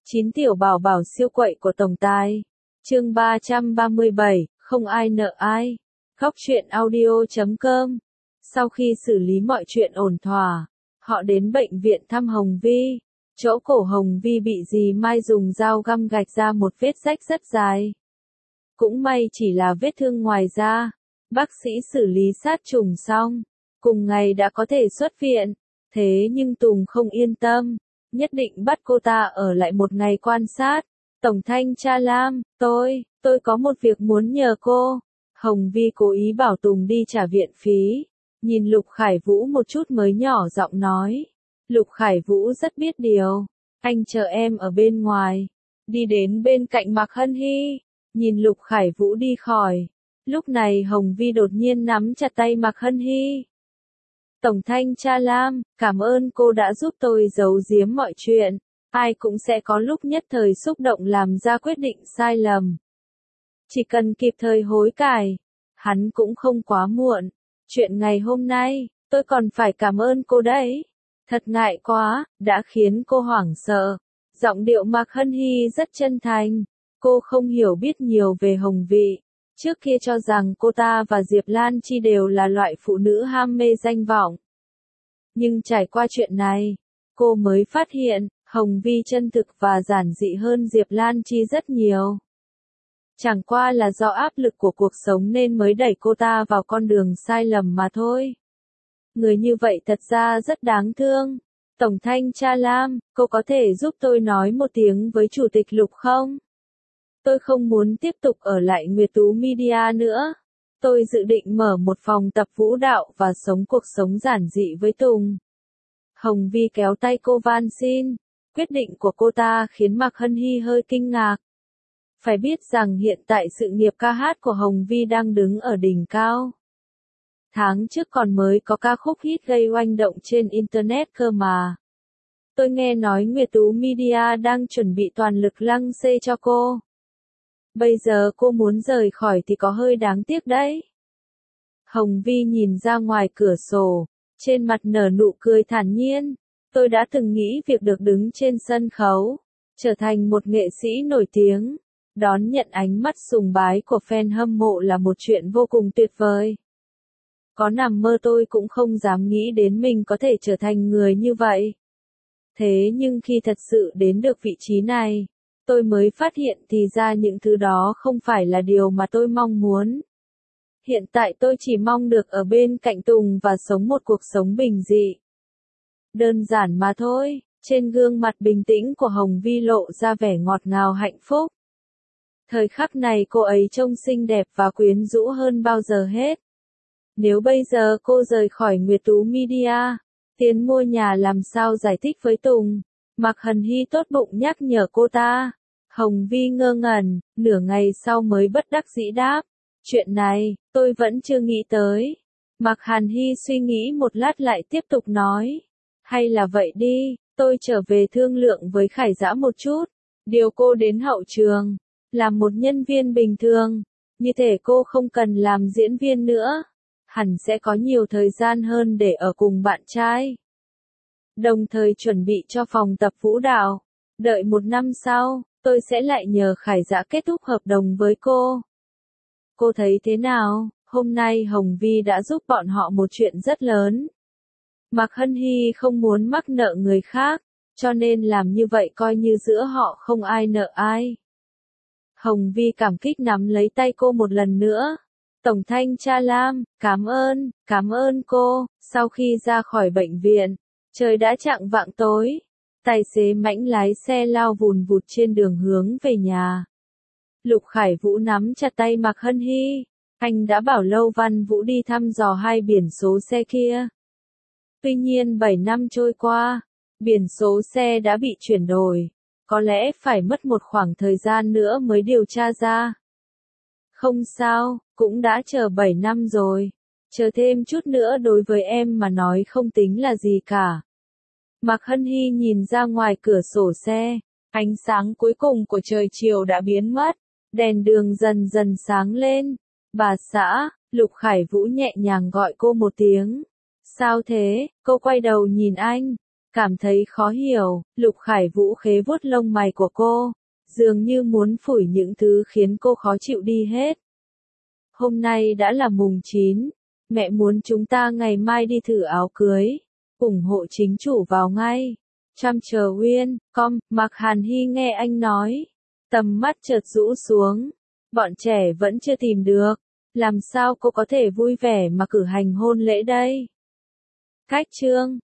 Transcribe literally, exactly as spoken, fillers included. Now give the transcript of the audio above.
Chín tiểu bảo bảo siêu quậy của tổng tài. Chương ba trăm ba mươi bảy, không ai nợ ai. Góc truyện audio chấm com. Sau khi xử lý mọi chuyện ổn thỏa, họ đến bệnh viện thăm Hồng Vi. Chỗ cổ Hồng Vi bị dì Mai dùng dao găm gạch ra một vết rách rất dài. Cũng may chỉ là vết thương ngoài da. Bác sĩ xử lý sát trùng xong, cùng ngày đã có thể xuất viện. Thế nhưng Tùng không yên tâm, nhất định bắt cô ta ở lại một ngày quan sát. Tổng thanh tra Lam, tôi, tôi có một việc muốn nhờ cô. Hồng Vi cố ý bảo Tùng đi trả viện phí. Nhìn Lục Khải Vũ một chút mới nhỏ giọng nói. Lục Khải Vũ rất biết điều. Anh chờ em ở bên ngoài. Đi đến bên cạnh Mạc Hân Hy. Nhìn Lục Khải Vũ đi khỏi. Lúc này Hồng Vi đột nhiên nắm chặt tay Mạc Hân Hy. Tổng thanh tra Lam, cảm ơn cô đã giúp tôi giấu giếm mọi chuyện. Ai cũng sẽ có lúc nhất thời xúc động làm ra quyết định sai lầm. Chỉ cần kịp thời hối cải, hắn cũng không quá muộn. Chuyện ngày hôm nay, tôi còn phải cảm ơn cô đấy. Thật ngại quá, đã khiến cô hoảng sợ. Giọng điệu Mạc Hân Hy rất chân thành. Cô không hiểu biết nhiều về Hồng Vi. Trước kia cho rằng cô ta và Diệp Lan Chi đều là loại phụ nữ ham mê danh vọng. Nhưng trải qua chuyện này, cô mới phát hiện, Hồng Vi chân thực và giản dị hơn Diệp Lan Chi rất nhiều. Chẳng qua là do áp lực của cuộc sống nên mới đẩy cô ta vào con đường sai lầm mà thôi. Người như vậy thật ra rất đáng thương. Tổng thanh tra Lam, cô có thể giúp tôi nói một tiếng với Chủ tịch Lục không? Tôi không muốn tiếp tục ở lại Nguyệt Tú Media nữa. Tôi dự định mở một phòng tập vũ đạo và sống cuộc sống giản dị với Tùng. Hồng Vi kéo tay cô van xin. Quyết định của cô ta khiến Mạc Hân Hy hơi kinh ngạc. Phải biết rằng hiện tại sự nghiệp ca hát của Hồng Vi đang đứng ở đỉnh cao. Tháng trước còn mới có ca khúc hit gây oanh động trên Internet cơ mà. Tôi nghe nói Nguyệt Tú Media đang chuẩn bị toàn lực lăng xê cho cô. Bây giờ cô muốn rời khỏi thì có hơi đáng tiếc đấy. Hồng Vi nhìn ra ngoài cửa sổ, trên mặt nở nụ cười thản nhiên. Tôi đã từng nghĩ việc được đứng trên sân khấu, trở thành một nghệ sĩ nổi tiếng, đón nhận ánh mắt sùng bái của fan hâm mộ là một chuyện vô cùng tuyệt vời. Có nằm mơ tôi cũng không dám nghĩ đến mình có thể trở thành người như vậy. Thế nhưng khi thật sự đến được vị trí này, tôi mới phát hiện thì ra những thứ đó không phải là điều mà tôi mong muốn. Hiện tại tôi chỉ mong được ở bên cạnh Tùng và sống một cuộc sống bình dị. Đơn giản mà thôi, trên gương mặt bình tĩnh của Hồng Vi lộ ra vẻ ngọt ngào hạnh phúc. Thời khắc này cô ấy trông xinh đẹp và quyến rũ hơn bao giờ hết. Nếu bây giờ cô rời khỏi Nguyệt Tú Media, tiền mua nhà làm sao giải thích với Tùng? Mạc Hân Hy tốt bụng nhắc nhở cô ta. Hồng Vi ngơ ngẩn, nửa ngày sau mới bất đắc dĩ đáp. Chuyện này, tôi vẫn chưa nghĩ tới. Mạc Hân Hy suy nghĩ một lát lại tiếp tục nói. Hay là vậy đi, tôi trở về thương lượng với Khải Dã một chút. Điều cô đến hậu trường, làm một nhân viên bình thường. Như thể cô không cần làm diễn viên nữa. Hẳn sẽ có nhiều thời gian hơn để ở cùng bạn trai. Đồng thời chuẩn bị cho phòng tập vũ đạo. Đợi một năm sau, tôi sẽ lại nhờ Khải Dã kết thúc hợp đồng với cô. Cô thấy thế nào? Hôm nay Hồng Vi đã giúp bọn họ một chuyện rất lớn. Mạc Hân Hy không muốn mắc nợ người khác, cho nên làm như vậy coi như giữa họ không ai nợ ai. Hồng Vi cảm kích nắm lấy tay cô một lần nữa. Tổng thanh tra Lam, cảm ơn, cảm ơn cô. Sau khi ra khỏi bệnh viện, trời đã chạng vạng tối. Tài xế Mãnh lái xe lao vùn vụt trên đường hướng về nhà. Lục Khải Vũ nắm chặt tay Mạc Hân Hy. Anh đã bảo Lâu Văn Vũ đi thăm dò hai biển số xe kia. Tuy nhiên bảy năm trôi qua, biển số xe đã bị chuyển đổi. Có lẽ phải mất một khoảng thời gian nữa mới điều tra ra. Không sao, cũng đã chờ bảy năm rồi. Chờ thêm chút nữa đối với em mà nói không tính là gì cả. Mạc Hân Hy nhìn ra ngoài cửa sổ xe. Ánh sáng cuối cùng của trời chiều đã biến mất. Đèn đường dần dần sáng lên. Bà xã, Lục Khải Vũ nhẹ nhàng gọi cô một tiếng. Sao thế? Cô quay đầu nhìn anh. Cảm thấy khó hiểu, Lục Khải Vũ khế vuốt lông mày của cô, dường như muốn phủi những thứ khiến cô khó chịu đi hết. Hôm nay đã là mùng chín, mẹ muốn chúng ta ngày mai đi thử áo cưới, ủng hộ chính chủ vào ngay. Chăm chờ Uyên, com, Mạc Hàn Hy nghe anh nói, tầm mắt chợt rũ xuống, bọn trẻ vẫn chưa tìm được, làm sao cô có thể vui vẻ mà cử hành hôn lễ đây? Cách chương